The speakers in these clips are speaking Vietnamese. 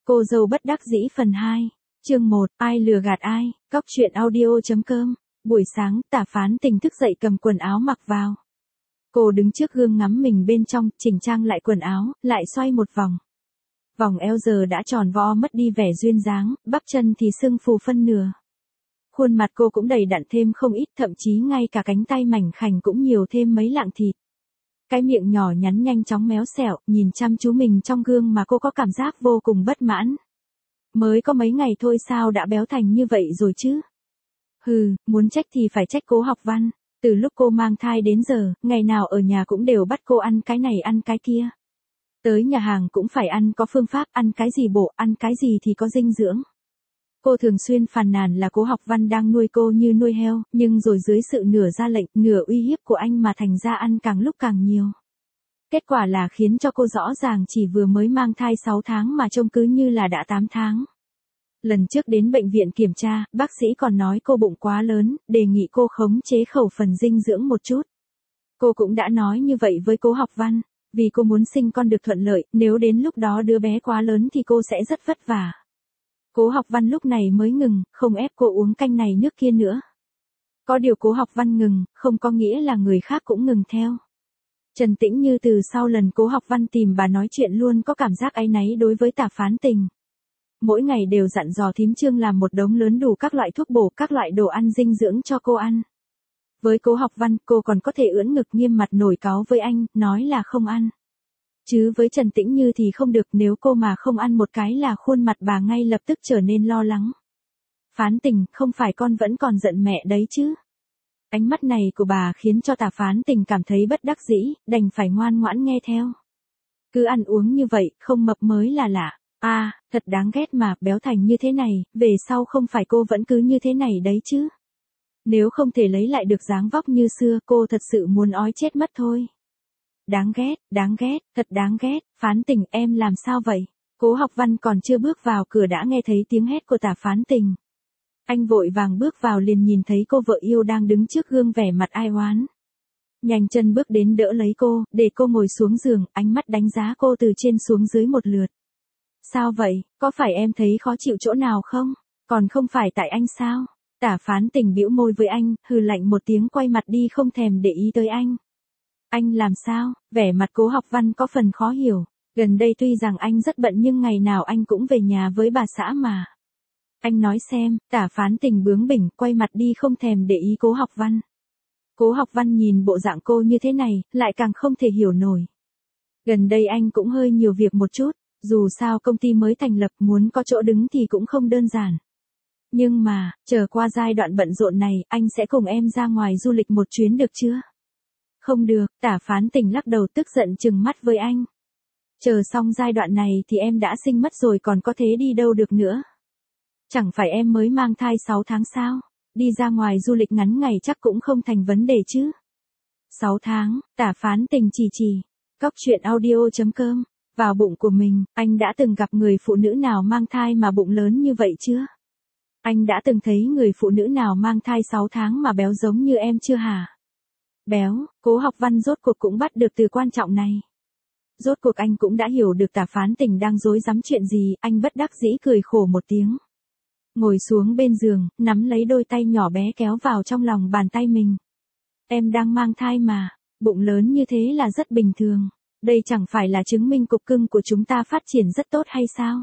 Cô dâu bất đắc dĩ phần 2. Chương 1, ai lừa gạt ai, Cóc truyện audio.com. Buổi sáng, Tả Phán Tình thức dậy cầm quần áo mặc vào. Cô đứng trước gương ngắm mình bên trong, chỉnh trang lại quần áo, lại xoay một vòng. Vòng eo giờ đã tròn vo mất đi vẻ duyên dáng, bắp chân thì sưng phù phân nửa. Khuôn mặt cô cũng đầy đặn thêm không ít, thậm chí ngay cả cánh tay mảnh khảnh cũng nhiều thêm mấy lạng thịt. Cái miệng nhỏ nhắn nhanh chóng méo xẹo, nhìn chăm chú mình trong gương mà cô có cảm giác vô cùng bất mãn. Mới có mấy ngày thôi sao đã béo thành như vậy rồi chứ? Muốn trách thì phải trách Cố Học Văn. Từ lúc cô mang thai đến giờ, ngày nào ở nhà cũng đều bắt cô ăn cái này ăn cái kia. Tới nhà hàng cũng phải ăn có phương pháp, ăn cái gì bổ, ăn cái gì thì có dinh dưỡng. Cô thường xuyên phàn nàn là Cố Học Văn đang nuôi cô như nuôi heo, nhưng rồi dưới sự nửa ra lệnh, nửa uy hiếp của anh mà thành ra ăn càng lúc càng nhiều. Kết quả là khiến cho cô rõ ràng chỉ vừa mới mang thai 6 tháng mà trông cứ như là đã 8 tháng. Lần trước đến bệnh viện kiểm tra, bác sĩ còn nói cô bụng quá lớn, đề nghị cô khống chế khẩu phần dinh dưỡng một chút. Cô cũng đã nói như vậy với Cố Học Văn, vì cô muốn sinh con được thuận lợi, nếu đến lúc đó đứa bé quá lớn thì cô sẽ rất vất vả. Cố Học Văn lúc này mới ngừng, không ép cô uống canh này nước kia nữa. Có điều Cố Học Văn ngừng, không có nghĩa là người khác cũng ngừng theo. Trần Tĩnh Như từ sau lần Cố Học Văn tìm bà nói chuyện luôn có cảm giác áy náy đối với Tả Phán Tình. Mỗi ngày đều dặn dò thím Trương làm một đống lớn đủ các loại thuốc bổ, các loại đồ ăn dinh dưỡng cho cô ăn. Với Cố Học Văn, cô còn có thể ưỡn ngực nghiêm mặt nổi cáu với anh, nói là không ăn. Chứ với Trần Tĩnh Như thì không được, nếu cô mà không ăn một cái là khuôn mặt bà ngay lập tức trở nên lo lắng. Phán Tình, không phải con vẫn còn giận mẹ đấy chứ? Ánh mắt này của bà khiến cho Tả Phán Tình cảm thấy bất đắc dĩ, đành phải ngoan ngoãn nghe theo. Cứ ăn uống như vậy, không mập mới là lạ. Thật đáng ghét mà, béo thành như thế này, về sau không phải cô vẫn cứ như thế này đấy chứ? Nếu không thể lấy lại được dáng vóc như xưa, cô thật sự muốn ói chết mất thôi. Đáng ghét, thật đáng ghét. Phán Tình, em làm sao vậy? Cố Học Văn còn chưa bước vào cửa đã nghe thấy tiếng hét của Tả Phán Tình. Anh vội vàng bước vào liền nhìn thấy cô vợ yêu đang đứng trước gương vẻ mặt ai oán. Nhanh chân bước đến đỡ lấy cô, để cô ngồi xuống giường, ánh mắt đánh giá cô từ trên xuống dưới một lượt. Sao vậy, có phải em thấy khó chịu chỗ nào không? Còn không phải tại anh sao? Tả Phán Tình bĩu môi với anh, hừ lạnh một tiếng quay mặt đi không thèm để ý tới anh. Anh làm sao? Vẻ mặt Cố Học Văn có phần khó hiểu. Gần đây tuy rằng anh rất bận nhưng ngày nào anh cũng về nhà với bà xã mà. Anh nói xem, Tả Phán Tình bướng bỉnh, quay mặt đi không thèm để ý Cố Học Văn. Cố Học Văn nhìn bộ dạng cô như thế này, lại càng không thể hiểu nổi. Gần đây anh cũng hơi nhiều việc một chút, dù sao công ty mới thành lập muốn có chỗ đứng thì cũng không đơn giản. Nhưng mà, chờ qua giai đoạn bận rộn này, anh sẽ cùng em ra ngoài du lịch một chuyến được chưa? Không được, Tả Phán Tình lắc đầu tức giận trừng mắt với anh. Chờ xong giai đoạn này thì em đã sinh mất rồi còn có thế đi đâu được nữa. Chẳng phải em mới mang thai 6 tháng sao? Đi ra ngoài du lịch ngắn ngày chắc cũng không thành vấn đề chứ. 6 tháng, Tả Phán Tình chỉ. Cóc truyện audio.com. Vào bụng của mình, anh đã từng gặp người phụ nữ nào mang thai mà bụng lớn như vậy chưa? Anh đã từng thấy người phụ nữ nào mang thai 6 tháng mà béo giống như em chưa hả? Béo, Cố Học Văn rốt cuộc cũng bắt được từ quan trọng này. Rốt cuộc anh cũng đã hiểu được Tả Phán Tình đang rối rắm chuyện gì, anh bất đắc dĩ cười khổ một tiếng. Ngồi xuống bên giường, nắm lấy đôi tay nhỏ bé kéo vào trong lòng bàn tay mình. Em đang mang thai mà, bụng lớn như thế là rất bình thường. Đây chẳng phải là chứng minh cục cưng của chúng ta phát triển rất tốt hay sao?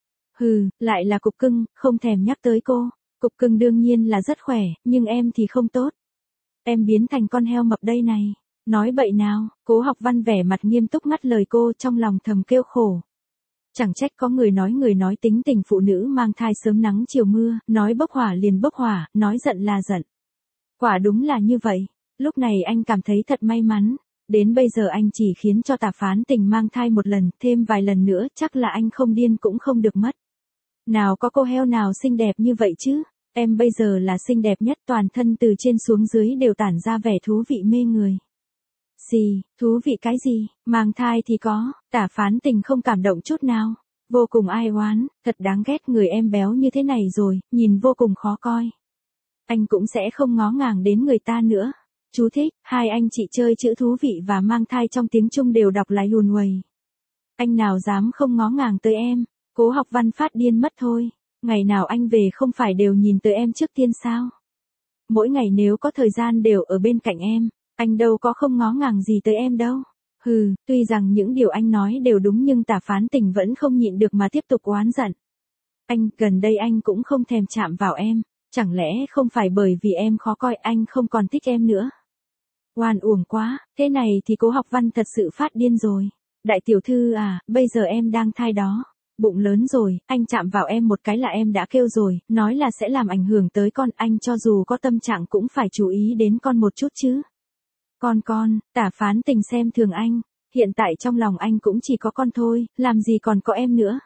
Lại là cục cưng, không thèm nhắc tới cô. Cục cưng đương nhiên là rất khỏe, nhưng em thì không tốt. Em biến thành con heo mập đây này. Nói bậy nào, Cố Học Văn vẻ mặt nghiêm túc ngắt lời cô, trong lòng thầm kêu khổ. Chẳng trách có người nói tính tình phụ nữ mang thai sớm nắng chiều mưa, nói bốc hỏa liền bốc hỏa, nói giận là giận. Quả đúng là như vậy. Lúc này anh cảm thấy thật may mắn. Đến bây giờ anh chỉ khiến cho Tả Phán Tình mang thai một lần, thêm vài lần nữa chắc là anh không điên cũng không được mất. Nào có cô heo nào xinh đẹp như vậy chứ? Em bây giờ là xinh đẹp nhất, toàn thân từ trên xuống dưới đều tản ra vẻ thú vị mê người. Thú vị cái gì? Mang thai thì có, Tả Phán Tình không cảm động chút nào. Vô cùng ai oán, thật đáng ghét, người em béo như thế này rồi, nhìn vô cùng khó coi. Anh cũng sẽ không ngó ngàng đến người ta nữa. Chú thích, hai anh chị chơi chữ thú vị và mang thai trong tiếng Trung đều đọc là Yun Wei. Anh nào dám không ngó ngàng tới em? Cố Học Văn phát điên mất thôi. Ngày nào anh về không phải đều nhìn tới em trước tiên sao? Mỗi ngày nếu có thời gian đều ở bên cạnh em, anh đâu có không ngó ngàng gì tới em đâu. Hừ, tuy rằng những điều anh nói đều đúng nhưng Tả Phán Tình vẫn không nhịn được mà tiếp tục oán giận. Anh, gần đây anh cũng không thèm chạm vào em, chẳng lẽ không phải bởi vì em khó coi anh không còn thích em nữa? Oan uổng quá, thế này thì Cố Học Văn thật sự phát điên rồi. Đại tiểu thư à, bây giờ em đang thai đó. Bụng lớn rồi, anh chạm vào em một cái là em đã kêu rồi, nói là sẽ làm ảnh hưởng tới con, anh cho dù có tâm trạng cũng phải chú ý đến con một chút chứ. Con, Tả Phán Tình xem thường anh, hiện tại trong lòng anh cũng chỉ có con thôi, làm gì còn có em nữa.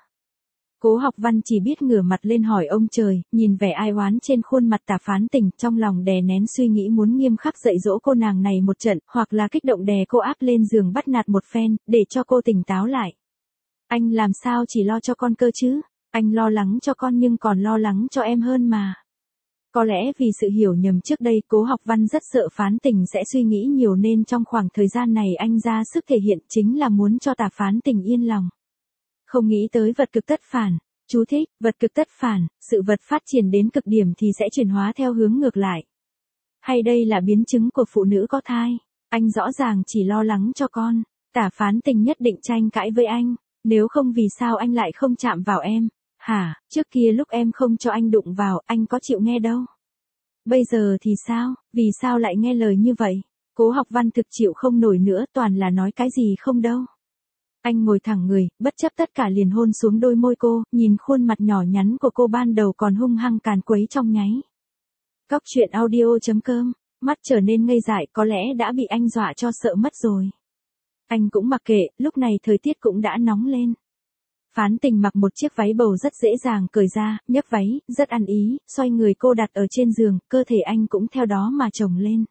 Cố Học Văn chỉ biết ngửa mặt lên hỏi ông trời, nhìn vẻ ai oán trên khuôn mặt Tả Phán Tình, trong lòng đè nén suy nghĩ muốn nghiêm khắc dạy dỗ cô nàng này một trận, hoặc là kích động đè cô áp lên giường bắt nạt một phen, để cho cô tỉnh táo lại. Anh làm sao chỉ lo cho con cơ chứ? Anh lo lắng cho con nhưng còn lo lắng cho em hơn mà. Có lẽ vì sự hiểu nhầm trước đây, Cố Học Văn rất sợ Phán Tình sẽ suy nghĩ nhiều nên trong khoảng thời gian này anh ra sức thể hiện chính là muốn cho Tả Phán Tình yên lòng. Không nghĩ tới vật cực tất phản. Chú thích, vật cực tất phản, sự vật phát triển đến cực điểm thì sẽ chuyển hóa theo hướng ngược lại. Hay đây là biến chứng của phụ nữ có thai? Anh rõ ràng chỉ lo lắng cho con. Tả Phán Tình nhất định tranh cãi với anh. Nếu không vì sao anh lại không chạm vào em? Hả, trước kia lúc em không cho anh đụng vào, anh có chịu nghe đâu. Bây giờ thì sao, vì sao lại nghe lời như vậy? Cố Học Văn thực chịu không nổi nữa, toàn là nói cái gì không đâu. Anh ngồi thẳng người, bất chấp tất cả liền hôn xuống đôi môi cô, nhìn khuôn mặt nhỏ nhắn của cô ban đầu còn hung hăng càn quấy trong nháy. Cóc truyện audio.com, mắt trở nên ngây dại, có lẽ đã bị anh dọa cho sợ mất rồi. Anh cũng mặc kệ, lúc này thời tiết cũng đã nóng lên. Phán Tình mặc một chiếc váy bầu rất dễ dàng cởi ra, nhấc váy, rất ăn ý, xoay người cô đặt ở trên giường, cơ thể anh cũng theo đó mà chồng lên.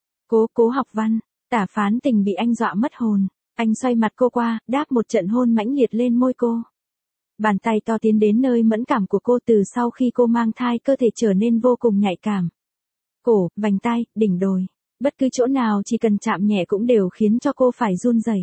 Cố Học Văn, Tả Phán Tình bị anh dọa mất hồn. Anh xoay mặt cô qua, đáp một trận hôn mãnh liệt lên môi cô. Bàn tay to tiến đến nơi mẫn cảm của cô, từ sau khi cô mang thai cơ thể trở nên vô cùng nhạy cảm. Cổ, vành tai, đỉnh đồi. Bất cứ chỗ nào chỉ cần chạm nhẹ cũng đều khiến cho cô phải run rẩy.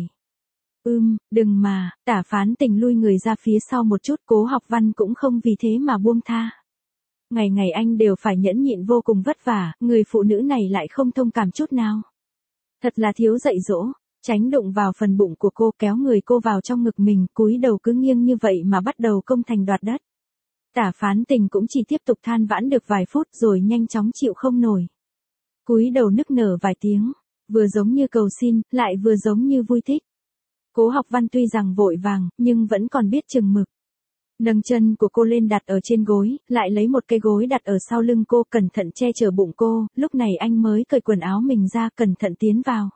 Đừng mà, Tả Phán Tình lui người ra phía sau một chút, Cố Học Văn cũng không vì thế mà buông tha. Ngày ngày anh đều phải nhẫn nhịn vô cùng vất vả, người phụ nữ này lại không thông cảm chút nào. Thật là thiếu dạy dỗ. Tránh đụng vào phần bụng của cô, kéo người cô vào trong ngực mình, cúi đầu cứ nghiêng như vậy mà bắt đầu công thành đoạt đất. Tả Phán Tình cũng chỉ tiếp tục than vãn được vài phút rồi nhanh chóng chịu không nổi. Cúi đầu nức nở vài tiếng, vừa giống như cầu xin, lại vừa giống như vui thích. Cố Học Văn tuy rằng vội vàng, nhưng vẫn còn biết chừng mực. Nâng chân của cô lên đặt ở trên gối, lại lấy một cây gối đặt ở sau lưng cô, cẩn thận che chở bụng cô, lúc này anh mới cởi quần áo mình ra, cẩn thận tiến vào.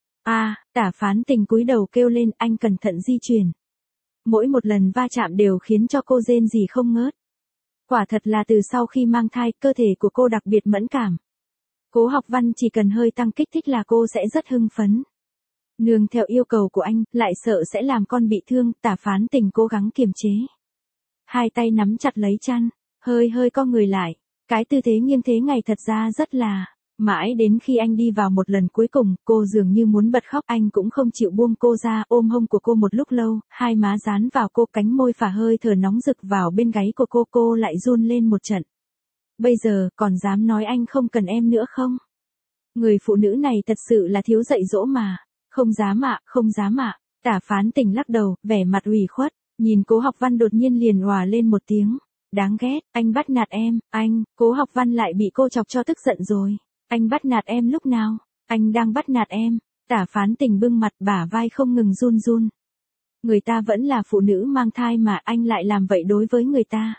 Tả Phán Tình cúi đầu kêu lên, anh cẩn thận di chuyển. Mỗi một lần va chạm đều khiến cho cô rên rỉ không ngớt. Quả thật là từ sau khi mang thai, cơ thể của cô đặc biệt mẫn cảm. Cố Học Văn chỉ cần hơi tăng kích thích là cô sẽ rất hưng phấn. Nương theo yêu cầu của anh, lại sợ sẽ làm con bị thương, Tả Phán Tình cố gắng kiềm chế. Hai tay nắm chặt lấy chăn, hơi co người lại. Cái tư thế nghiêng thế ngày thật ra rất là... Mãi đến khi anh đi vào một lần cuối cùng, cô dường như muốn bật khóc, anh cũng không chịu buông cô ra, ôm hông của cô một lúc lâu, hai má dán vào cô, cánh môi phả hơi thở nóng rực vào bên gáy của cô lại run lên một trận. Bây giờ, còn dám nói anh không cần em nữa không? Người phụ nữ này thật sự là thiếu dạy dỗ mà. Không dám ạ. Tả Phán Tình lắc đầu, vẻ mặt ủy khuất, nhìn Cố Học Văn đột nhiên liền òa lên một tiếng. Đáng ghét, anh bắt nạt em, anh, Cố Học Văn lại bị cô chọc cho tức giận rồi. Anh bắt nạt em lúc nào? Anh đang bắt nạt em. Tả Phán Tình bưng mặt, bả vai không ngừng run. Người ta vẫn là phụ nữ mang thai mà anh lại làm vậy đối với người ta.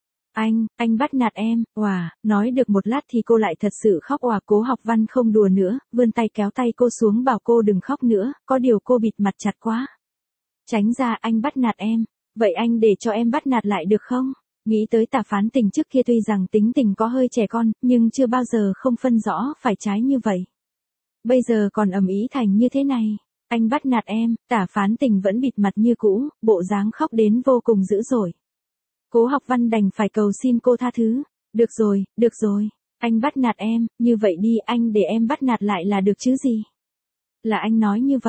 Anh bắt nạt em, nói được một lát thì cô lại thật sự khóc Cố Học Văn không đùa nữa, vươn tay kéo tay cô xuống bảo cô đừng khóc nữa, có điều cô bịt mặt chặt quá. Tránh ra, anh bắt nạt em, vậy anh để cho em bắt nạt lại được không? Nghĩ tới Tả Phán Tình trước kia tuy rằng tính tình có hơi trẻ con, nhưng chưa bao giờ không phân rõ phải trái như vậy. Bây giờ còn ầm ĩ thành như thế này. Anh bắt nạt em, Tả Phán Tình vẫn bịt mặt như cũ, bộ dáng khóc đến vô cùng dữ dội. Cố Học Văn đành phải cầu xin cô tha thứ. Được rồi, anh bắt nạt em, như vậy đi, anh để em bắt nạt lại là được chứ gì. Là anh nói như vậy,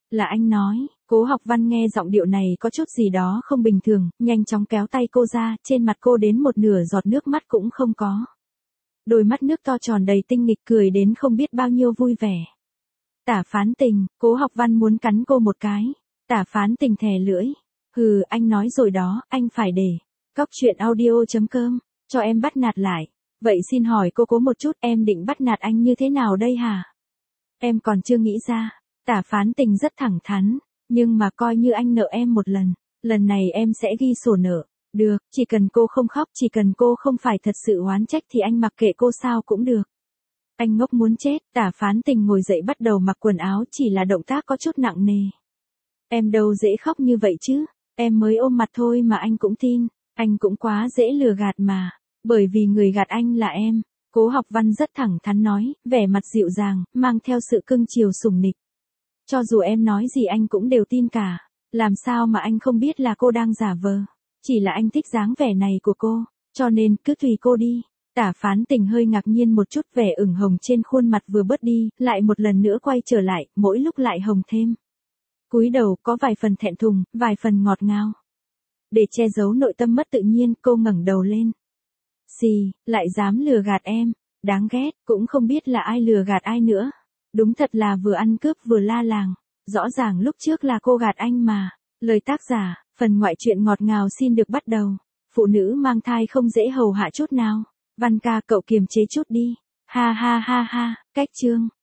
Là anh nói, Cố Học Văn nghe giọng điệu này có chút gì đó không bình thường, nhanh chóng kéo tay cô ra, trên mặt cô đến một nửa giọt nước mắt cũng không có. Đôi mắt nước to tròn đầy tinh nghịch cười đến không biết bao nhiêu vui vẻ. Tả Phán Tình, Cố Học Văn muốn cắn cô một cái. Tả Phán Tình thè lưỡi. Hừ, anh nói rồi đó, anh phải để. Cóc truyện audio.com, cho em bắt nạt lại. Vậy xin hỏi cô Cố một chút, em định bắt nạt anh như thế nào đây hả? Em còn chưa nghĩ ra. Tả Phán Tình rất thẳng thắn. Nhưng mà coi như anh nợ em một lần này em sẽ ghi sổ nợ. Được, chỉ cần cô không khóc, chỉ cần cô không phải thật sự oán trách thì anh mặc kệ cô sao cũng được. Anh ngốc muốn chết, Tả Phán Tình ngồi dậy bắt đầu mặc quần áo, chỉ là động tác có chút nặng nề. Em đâu dễ khóc như vậy chứ, em mới ôm mặt thôi mà anh cũng tin, anh cũng quá dễ lừa gạt mà, bởi vì người gạt anh là em. Cố Học Văn rất thẳng thắn nói, vẻ mặt dịu dàng, mang theo sự cưng chiều sủng nịch. Cho dù em nói gì anh cũng đều tin cả, làm sao mà anh không biết là cô đang giả vờ, chỉ là anh thích dáng vẻ này của cô, cho nên cứ tùy cô đi. Tả Phán Tình hơi ngạc nhiên một chút, vẻ ửng hồng trên khuôn mặt vừa bớt đi, lại một lần nữa quay trở lại, mỗi lúc lại hồng thêm. Cúi đầu có vài phần thẹn thùng, vài phần ngọt ngào. Để che giấu nội tâm mất tự nhiên, cô ngẩng đầu lên. Xì, lại dám lừa gạt em, đáng ghét, cũng không biết là ai lừa gạt ai nữa. Đúng thật là vừa ăn cướp vừa la làng, rõ ràng lúc trước là cô gạt anh mà. Lời tác giả, phần ngoại truyện ngọt ngào xin được bắt đầu. Phụ nữ mang thai không dễ hầu hạ chút nào. Văn ca cậu kiềm chế chút đi. Ha ha ha ha, cách chương.